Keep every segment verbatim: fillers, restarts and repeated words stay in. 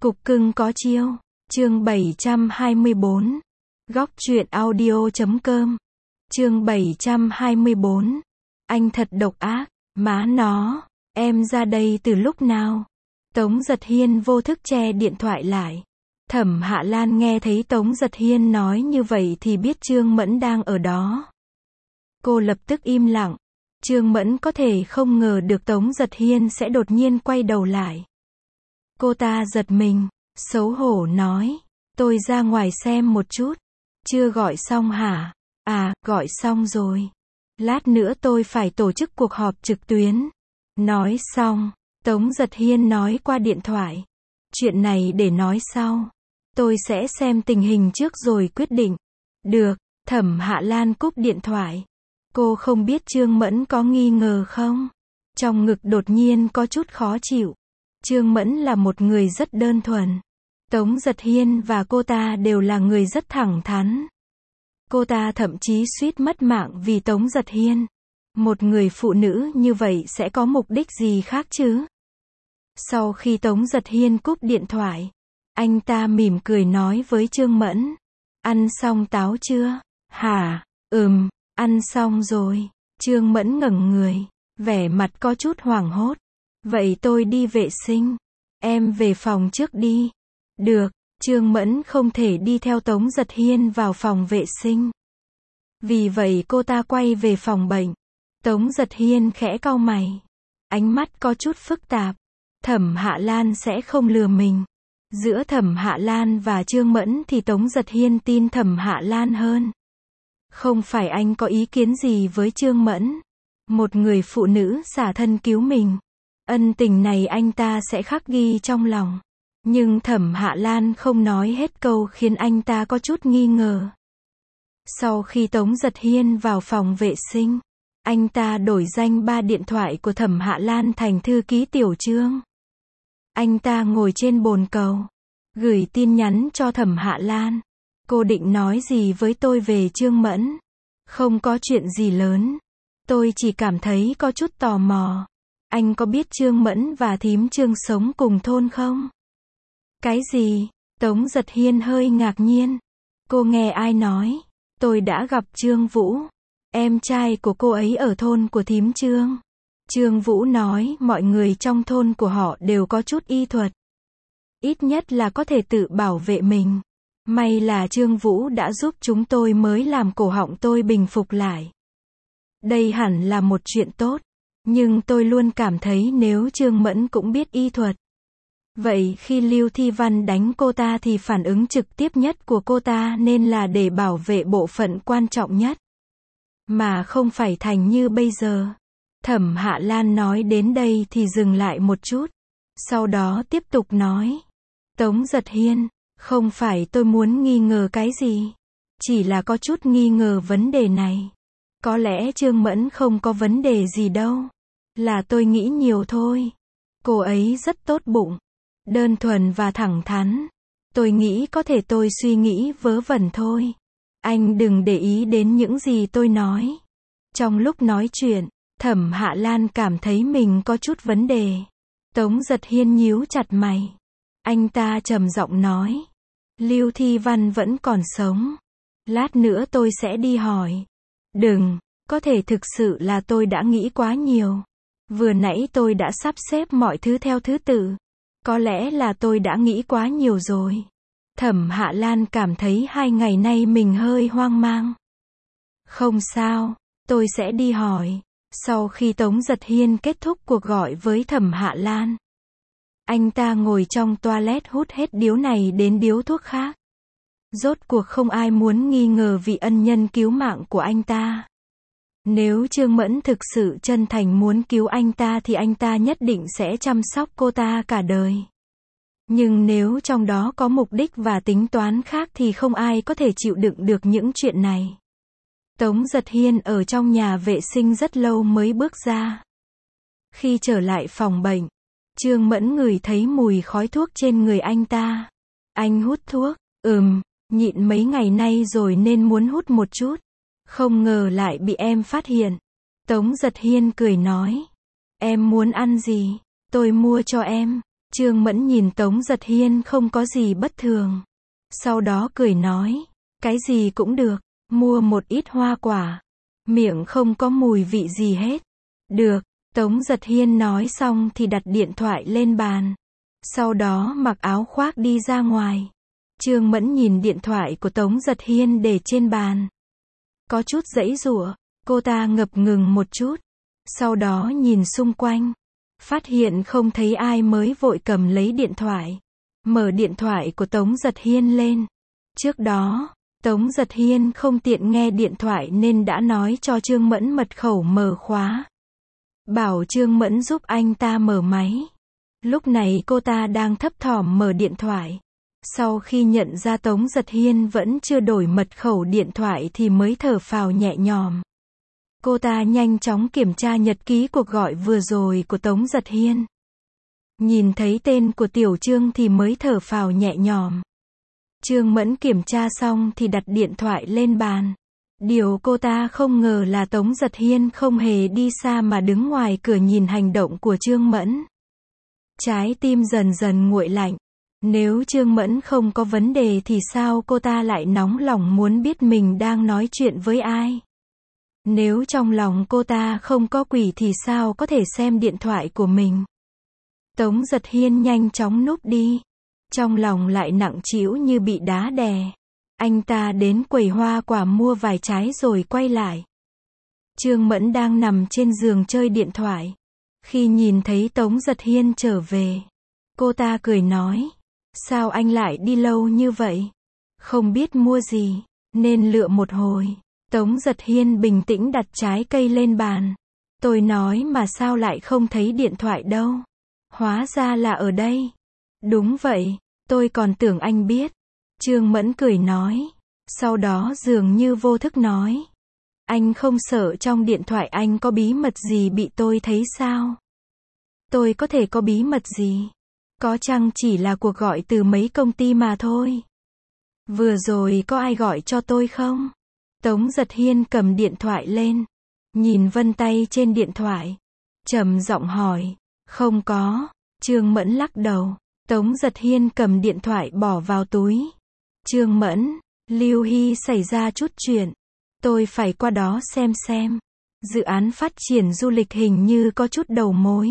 Cục cưng có chiêu. Chương bảy trăm hai mươi bốn. Góc truyện audio chấm com. Chương bảy trăm hai mươi bốn. Anh thật độc ác, má nó, em ra đây từ lúc nào? Tống Giật Hiên vô thức che điện thoại lại. Thẩm Hạ Lan nghe thấy Tống Giật Hiên nói như vậy thì biết Trương Mẫn đang ở đó. Cô lập tức im lặng. Trương Mẫn có thể không ngờ được Tống Giật Hiên sẽ đột nhiên quay đầu lại. Cô ta giật mình, xấu hổ nói, tôi ra ngoài xem một chút. Chưa gọi xong hả? À, gọi xong rồi. Lát nữa tôi phải tổ chức cuộc họp trực tuyến. Nói xong, Tống Giật Hiên nói qua điện thoại. Chuyện này để nói sau. Tôi sẽ xem tình hình trước rồi quyết định. Được, Thẩm Hạ Lan cúp điện thoại. Cô không biết Trương Mẫn có nghi ngờ không? Trong ngực đột nhiên có chút khó chịu. Trương Mẫn là một người rất đơn thuần. Tống Giật Hiên và cô ta đều là người rất thẳng thắn. Cô ta thậm chí suýt mất mạng vì Tống Giật Hiên. Một người phụ nữ như vậy sẽ có mục đích gì khác chứ? Sau khi Tống Giật Hiên cúp điện thoại, anh ta mỉm cười nói với Trương Mẫn. Ăn xong táo chưa? Hả? Ừm, ăn xong rồi. Trương Mẫn ngẩng người, vẻ mặt có chút hoảng hốt. Vậy tôi đi vệ sinh. Em về phòng trước đi. Được, Trương Mẫn không thể đi theo Tống Giật Hiên vào phòng vệ sinh. Vì vậy cô ta quay về phòng bệnh. Tống Giật Hiên khẽ cau mày. Ánh mắt có chút phức tạp. Thẩm Hạ Lan sẽ không lừa mình. Giữa Thẩm Hạ Lan và Trương Mẫn thì Tống Giật Hiên tin Thẩm Hạ Lan hơn. Không phải anh có ý kiến gì với Trương Mẫn. Một người phụ nữ xả thân cứu mình. Ân tình này anh ta sẽ khắc ghi trong lòng. Nhưng Thẩm Hạ Lan không nói hết câu khiến anh ta có chút nghi ngờ. Sau khi Tống Giật Hiên vào phòng vệ sinh, anh ta đổi danh ba điện thoại của Thẩm Hạ Lan thành thư ký Tiểu Trương. Anh ta ngồi trên bồn cầu, gửi tin nhắn cho Thẩm Hạ Lan. Cô định nói gì với tôi về Trương Mẫn? Không có chuyện gì lớn. Tôi chỉ cảm thấy có chút tò mò. Anh có biết Trương Mẫn và thím Trương sống cùng thôn không? Cái gì? Tống Giật Hiên hơi ngạc nhiên. Cô nghe ai nói? Tôi đã gặp Trương Vũ. Em trai của cô ấy ở thôn của thím Trương. Trương Vũ nói mọi người trong thôn của họ đều có chút y thuật. Ít nhất là có thể tự bảo vệ mình. May là Trương Vũ đã giúp chúng tôi mới làm cổ họng tôi bình phục lại. Đây hẳn là một chuyện tốt. Nhưng tôi luôn cảm thấy nếu Trương Mẫn cũng biết y thuật. Vậy khi Lưu Thi Văn đánh cô ta thì phản ứng trực tiếp nhất của cô ta nên là để bảo vệ bộ phận quan trọng nhất. Mà không phải thành như bây giờ. Thẩm Hạ Lan nói đến đây thì dừng lại một chút. Sau đó tiếp tục nói. Tống Giật Hiên, không phải tôi muốn nghi ngờ cái gì. Chỉ là có chút nghi ngờ vấn đề này. Có lẽ Trương Mẫn không có vấn đề gì đâu. Là tôi nghĩ nhiều thôi. Cô ấy rất tốt bụng. Đơn thuần và thẳng thắn. Tôi nghĩ có thể tôi suy nghĩ vớ vẩn thôi. Anh đừng để ý đến những gì tôi nói. Trong lúc nói chuyện, Thẩm Hạ Lan cảm thấy mình có chút vấn đề. Tống Giật Hiên nhíu chặt mày. Anh ta trầm giọng nói. Lưu Thi Văn vẫn còn sống. Lát nữa tôi sẽ đi hỏi. Đừng, có thể thực sự là tôi đã nghĩ quá nhiều. Vừa nãy tôi đã sắp xếp mọi thứ theo thứ tự. Có lẽ là tôi đã nghĩ quá nhiều rồi. Thẩm Hạ Lan cảm thấy hai ngày nay mình hơi hoang mang. Không sao, tôi sẽ đi hỏi. Sau khi Tống Giật Hiên kết thúc cuộc gọi với Thẩm Hạ Lan, anh ta ngồi trong toilet hút hết điếu này đến điếu thuốc khác. Rốt cuộc không ai muốn nghi ngờ vị ân nhân cứu mạng của anh ta. Nếu Trương Mẫn thực sự chân thành muốn cứu anh ta thì anh ta nhất định sẽ chăm sóc cô ta cả đời. Nhưng nếu trong đó có mục đích và tính toán khác thì không ai có thể chịu đựng được những chuyện này. Tống Giật Hiên ở trong nhà vệ sinh rất lâu mới bước ra. Khi trở lại phòng bệnh, Trương Mẫn ngửi thấy mùi khói thuốc trên người anh ta. Anh hút thuốc? Ừm, nhịn mấy ngày nay rồi nên muốn hút một chút. Không ngờ lại bị em phát hiện. Tống Giật Hiên cười nói. Em muốn ăn gì? Tôi mua cho em. Trương Mẫn nhìn Tống Giật Hiên không có gì bất thường. Sau đó cười nói, cái gì cũng được, mua một ít hoa quả. Miệng không có mùi vị gì hết. Được, Tống Giật Hiên nói xong thì đặt điện thoại lên bàn. Sau đó mặc áo khoác đi ra ngoài. Trương Mẫn nhìn điện thoại của Tống Giật Hiên để trên bàn. Có chút giãy giụa, cô ta ngập ngừng một chút. Sau đó nhìn xung quanh. Phát hiện không thấy ai mới vội cầm lấy điện thoại. Mở điện thoại của Tống Giật Hiên lên. Trước đó, Tống Giật Hiên không tiện nghe điện thoại nên đã nói cho Trương Mẫn mật khẩu mở khóa. Bảo Trương Mẫn giúp anh ta mở máy. Lúc này cô ta đang thấp thỏm mở điện thoại. Sau khi nhận ra Tống Giật Hiên vẫn chưa đổi mật khẩu điện thoại thì mới thở phào nhẹ nhõm. Cô ta nhanh chóng kiểm tra nhật ký cuộc gọi vừa rồi của Tống Giật Hiên. Nhìn thấy tên của Tiểu Trương thì mới thở phào nhẹ nhõm. Trương Mẫn kiểm tra xong thì đặt điện thoại lên bàn. Điều cô ta không ngờ là Tống Giật Hiên không hề đi xa mà đứng ngoài cửa nhìn hành động của Trương Mẫn. Trái tim dần dần nguội lạnh. Nếu Trương Mẫn không có vấn đề thì sao cô ta lại nóng lòng muốn biết mình đang nói chuyện với ai? Nếu trong lòng cô ta không có quỷ thì sao có thể xem điện thoại của mình? Tống Giật Hiên nhanh chóng núp đi. Trong lòng lại nặng trĩu như bị đá đè. Anh ta đến quầy hoa quả mua vài trái rồi quay lại. Trương Mẫn đang nằm trên giường chơi điện thoại. Khi nhìn thấy Tống Giật Hiên trở về, cô ta cười nói, sao anh lại đi lâu như vậy? Không biết mua gì, nên lựa một hồi. Tống Giật Hiên bình tĩnh đặt trái cây lên bàn. Tôi nói mà sao lại không thấy điện thoại đâu? Hóa ra là ở đây. Đúng vậy, tôi còn tưởng anh biết. Trương Mẫn cười nói. Sau đó dường như vô thức nói. Anh không sợ trong điện thoại anh có bí mật gì bị tôi thấy sao? Tôi có thể có bí mật gì? Có chăng chỉ là cuộc gọi từ mấy công ty mà thôi. Vừa rồi có ai gọi cho tôi không? Tống Giật Hiên cầm điện thoại lên. Nhìn vân tay trên điện thoại. Trầm giọng hỏi. Không có. Trương Mẫn lắc đầu. Tống Giật Hiên cầm điện thoại bỏ vào túi. Trương Mẫn, Lưu Hy xảy ra chút chuyện. Tôi phải qua đó xem xem. Dự án phát triển du lịch hình như có chút đầu mối.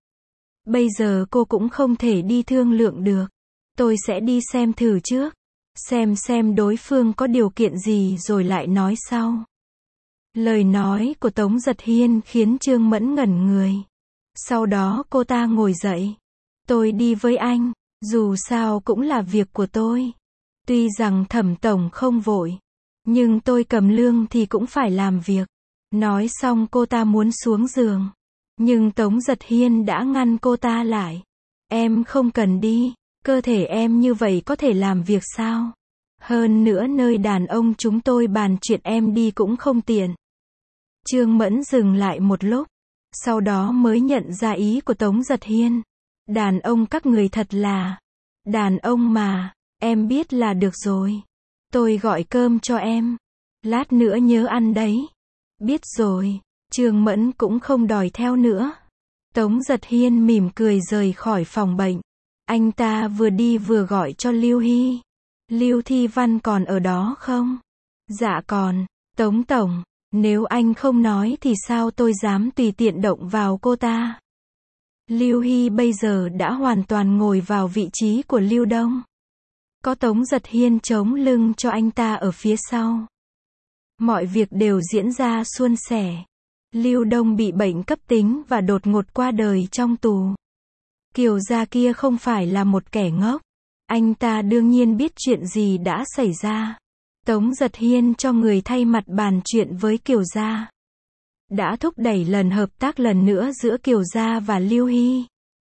Bây giờ cô cũng không thể đi thương lượng được. Tôi sẽ đi xem thử trước. Xem xem đối phương có điều kiện gì rồi lại nói sau. Lời nói của Tống Giật Hiên khiến Trương Mẫn ngẩn người. Sau đó cô ta ngồi dậy. Tôi đi với anh, dù sao cũng là việc của tôi. Tuy rằng Thẩm tổng không vội, nhưng tôi cầm lương thì cũng phải làm việc. Nói xong cô ta muốn xuống giường. Nhưng Tống Giật Hiên đã ngăn cô ta lại. Em không cần đi, cơ thể em như vậy có thể làm việc sao? Hơn nữa nơi đàn ông chúng tôi bàn chuyện em đi cũng không tiện. Trương Mẫn dừng lại một lúc. Sau đó mới nhận ra ý của Tống Giật Hiên. Đàn ông các người thật là... Đàn ông mà, em biết là được rồi. Tôi gọi cơm cho em. Lát nữa nhớ ăn đấy. Biết rồi. Trương Mẫn cũng không đòi theo nữa. Tống Giật Hiên mỉm cười rời khỏi phòng bệnh. Anh ta vừa đi vừa gọi cho Lưu Hy. Lưu Thi Văn còn ở đó không? Dạ còn. Tống tổng, nếu anh không nói thì sao tôi dám tùy tiện động vào cô ta? Lưu Hy bây giờ đã hoàn toàn ngồi vào vị trí của Lưu Đông. Có Tống Giật Hiên chống lưng cho anh ta ở phía sau. Mọi việc đều diễn ra suôn sẻ. Lưu Đông bị bệnh cấp tính và đột ngột qua đời trong tù. Kiều gia kia không phải là một kẻ ngốc. Anh ta đương nhiên biết chuyện gì đã xảy ra. Tống Giật Hiên cho người thay mặt bàn chuyện với Kiều gia. Đã thúc đẩy lần hợp tác lần nữa giữa Kiều gia và Lưu Hy.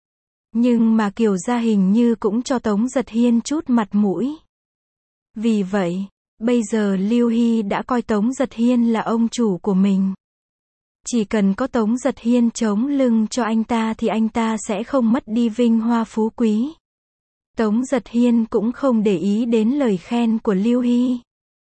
Nhưng mà Kiều gia hình như cũng cho Tống Giật Hiên chút mặt mũi. Vì vậy, bây giờ Lưu Hy đã coi Tống Giật Hiên là ông chủ của mình. Chỉ cần có Tống Giật Hiên chống lưng cho anh ta thì anh ta sẽ không mất đi vinh hoa phú quý. Tống Giật Hiên cũng không để ý đến lời khen của Lưu Hy.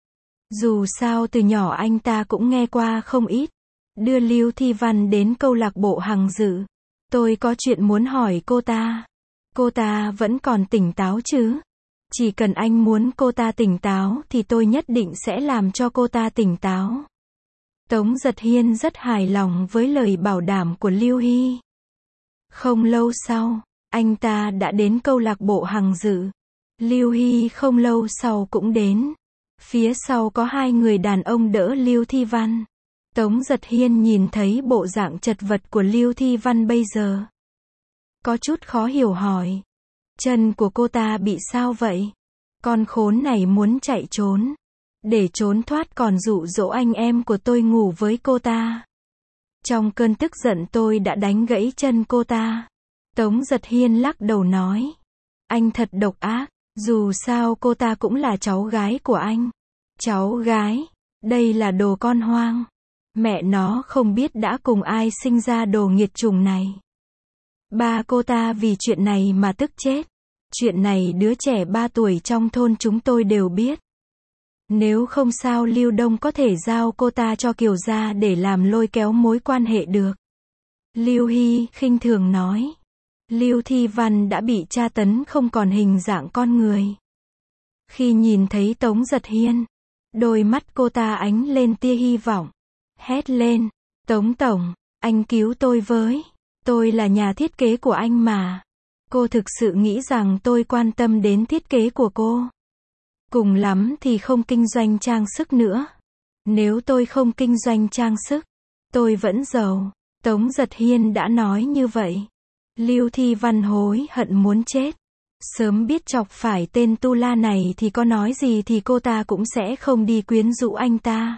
Dù sao từ nhỏ anh ta cũng nghe qua không ít. Đưa Lưu Thi Văn đến câu lạc bộ Hằng Dự. Tôi có chuyện muốn hỏi cô ta. Cô ta vẫn còn tỉnh táo chứ? Chỉ cần anh muốn cô ta tỉnh táo thì tôi nhất định sẽ làm cho cô ta tỉnh táo. Tống Giật Hiên rất hài lòng với lời bảo đảm của Lưu Hy. Không lâu sau, anh ta đã đến câu lạc bộ Hằng Dự. Lưu Hy không lâu sau cũng đến. Phía sau có hai người đàn ông đỡ Lưu Thi Văn. Tống Giật Hiên nhìn thấy bộ dạng chật vật của Lưu Thi Văn bây giờ. Có chút khó hiểu hỏi. Chân của cô ta bị sao vậy? Con khốn này muốn chạy trốn. Để trốn thoát còn dụ dỗ anh em của tôi ngủ với cô ta. Trong cơn tức giận tôi đã đánh gãy chân cô ta. Tống Giật Hiên lắc đầu nói. Anh thật độc ác. Dù sao cô ta cũng là cháu gái của anh. Cháu gái? Đây là đồ con hoang. Mẹ nó không biết đã cùng ai sinh ra đồ nghiệt chủng này. Ba cô ta vì chuyện này mà tức chết. Chuyện này đứa trẻ ba tuổi trong thôn chúng tôi đều biết. Nếu không sao Lưu Đông có thể giao cô ta cho Kiều gia để làm lôi kéo mối quan hệ được. Lưu Hy khinh thường nói. Lưu Thi Văn đã bị tra tấn không còn hình dạng con người. Khi nhìn thấy Tống Giật Hiên, đôi mắt cô ta ánh lên tia hy vọng. Hét lên. Tống Tổng, anh cứu tôi với. Tôi là nhà thiết kế của anh mà. Cô thực sự nghĩ rằng tôi quan tâm đến thiết kế của cô? Cùng lắm thì không kinh doanh trang sức nữa. Nếu tôi không kinh doanh trang sức, tôi vẫn giàu. Tống Giật Hiên đã nói như vậy. Lưu Thi Văn hối hận muốn chết. Sớm biết chọc phải tên tu la này thì có nói gì thì cô ta cũng sẽ không đi quyến rũ anh ta.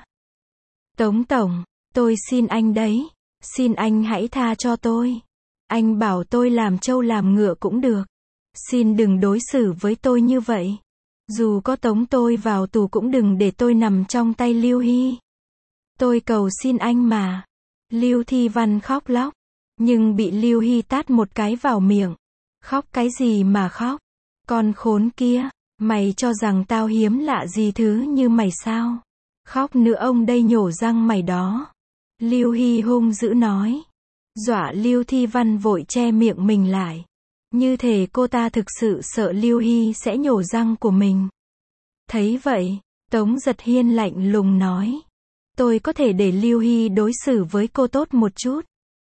Tống Tổng, tôi xin anh đấy. Xin anh hãy tha cho tôi. Anh bảo tôi làm trâu làm ngựa cũng được. Xin đừng đối xử với tôi như vậy. Dù có tống tôi vào tù cũng đừng để tôi nằm trong tay Lưu Hy. Tôi cầu xin anh mà. Lưu Thi Văn khóc lóc. Nhưng bị Lưu Hy tát một cái vào miệng. Khóc cái gì mà khóc? Con khốn kia, mày cho rằng tao hiếm lạ gì thứ như mày sao? Khóc nữa ông đây nhổ răng mày đó. Lưu Hy hung dữ nói. Dọa Lưu Thi Văn vội che miệng mình lại. Như thể cô ta thực sự sợ Lưu Hy sẽ nhổ răng của mình. Thấy vậy, Tống Giật Hiên lạnh lùng nói. Tôi có thể để Lưu Hy đối xử với cô tốt một chút.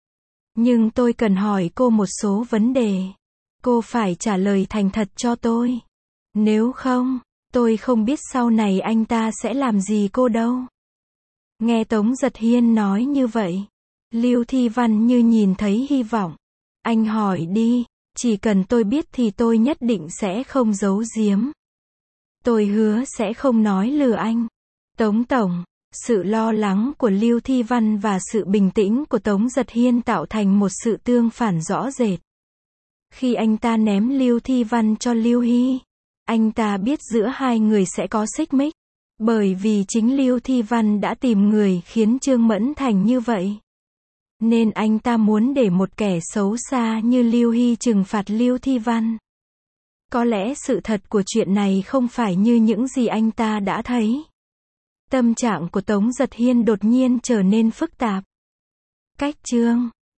Nhưng tôi cần hỏi cô một số vấn đề. Cô phải trả lời thành thật cho tôi. Nếu không, tôi không biết sau này anh ta sẽ làm gì cô đâu. Nghe Tống Giật Hiên nói như vậy, Lưu Thi Văn như nhìn thấy hy vọng. Anh hỏi đi, chỉ cần tôi biết thì tôi nhất định sẽ không giấu giếm. Tôi hứa sẽ không nói lừa anh. Tống Tổng, sự lo lắng của Lưu Thi Văn và sự bình tĩnh của Tống Giật Hiên tạo thành một sự tương phản rõ rệt. Khi anh ta ném Lưu Thi Văn cho Lưu Hy, anh ta biết giữa hai người sẽ có xích mích. Bởi vì chính Lưu Thi Văn đã tìm người khiến Trương Mẫn thành như vậy. Nên anh ta muốn để một kẻ xấu xa như Lưu Hy trừng phạt Lưu Thi Văn. Có lẽ sự thật của chuyện này không phải như những gì anh ta đã thấy. Tâm trạng của Tống Giật Hiên đột nhiên trở nên phức tạp. Cách chương